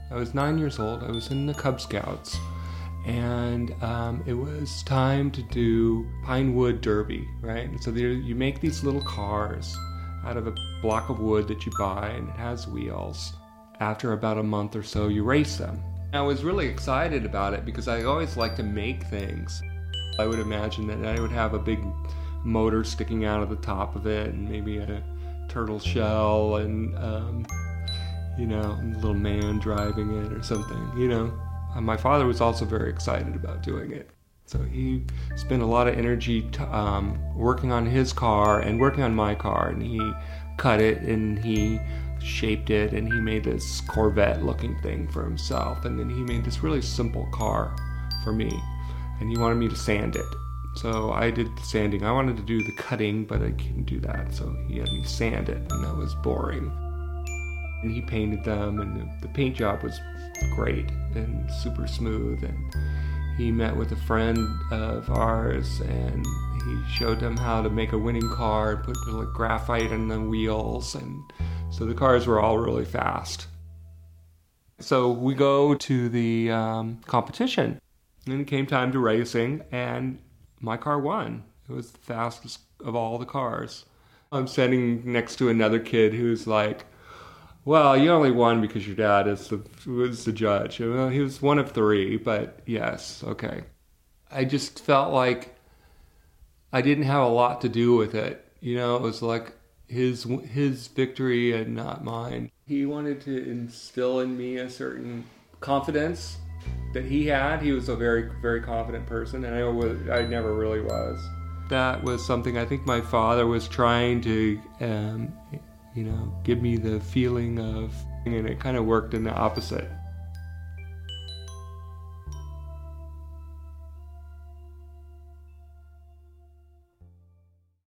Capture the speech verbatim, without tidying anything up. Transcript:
I was nine years old. I was in the Cub Scouts, and um, it was time to do Pine Wood Derby, right? And so there, you make these little cars out of a block of wood that you buy, and it has wheels. After about a month or so, you race them. I was really excited about it because I always like to make things. I would imagine that I would have a big motor sticking out of the top of it, and maybe a turtle shell, and um, you know, a little man driving it or something, you know. Uh, my father was also very excited about doing it. So he spent a lot of energy t- um, working on his car and working on my car, and he cut it and he shaped it, and he made this Corvette-looking thing for himself, and then he made this really simple car for me, and he wanted me to sand it. So I did the sanding. I wanted to do the cutting, but I couldn't do that, so he had me sand it, and that was boring. And he painted them, and the, the paint job was great and super smooth, and he met with a friend of ours, and he showed them how to make a winning car, put like graphite in the wheels, and so the cars were all really fast. So we go to the um, competition, and it came time to racing, and my car won. It was the fastest of all the cars. I'm standing next to another kid who's like, well, you only won because your dad is the, was the judge. Well, he was one of three, but yes, okay. I just felt like I didn't have a lot to do with it. You know, it was like his his victory and not mine. He wanted to instill in me a certain confidence that he had. He was a very, very confident person, and I, was, I never really was. That was something I think my father was trying to... Um, you know, give me the feeling of, and it kind of worked in the opposite.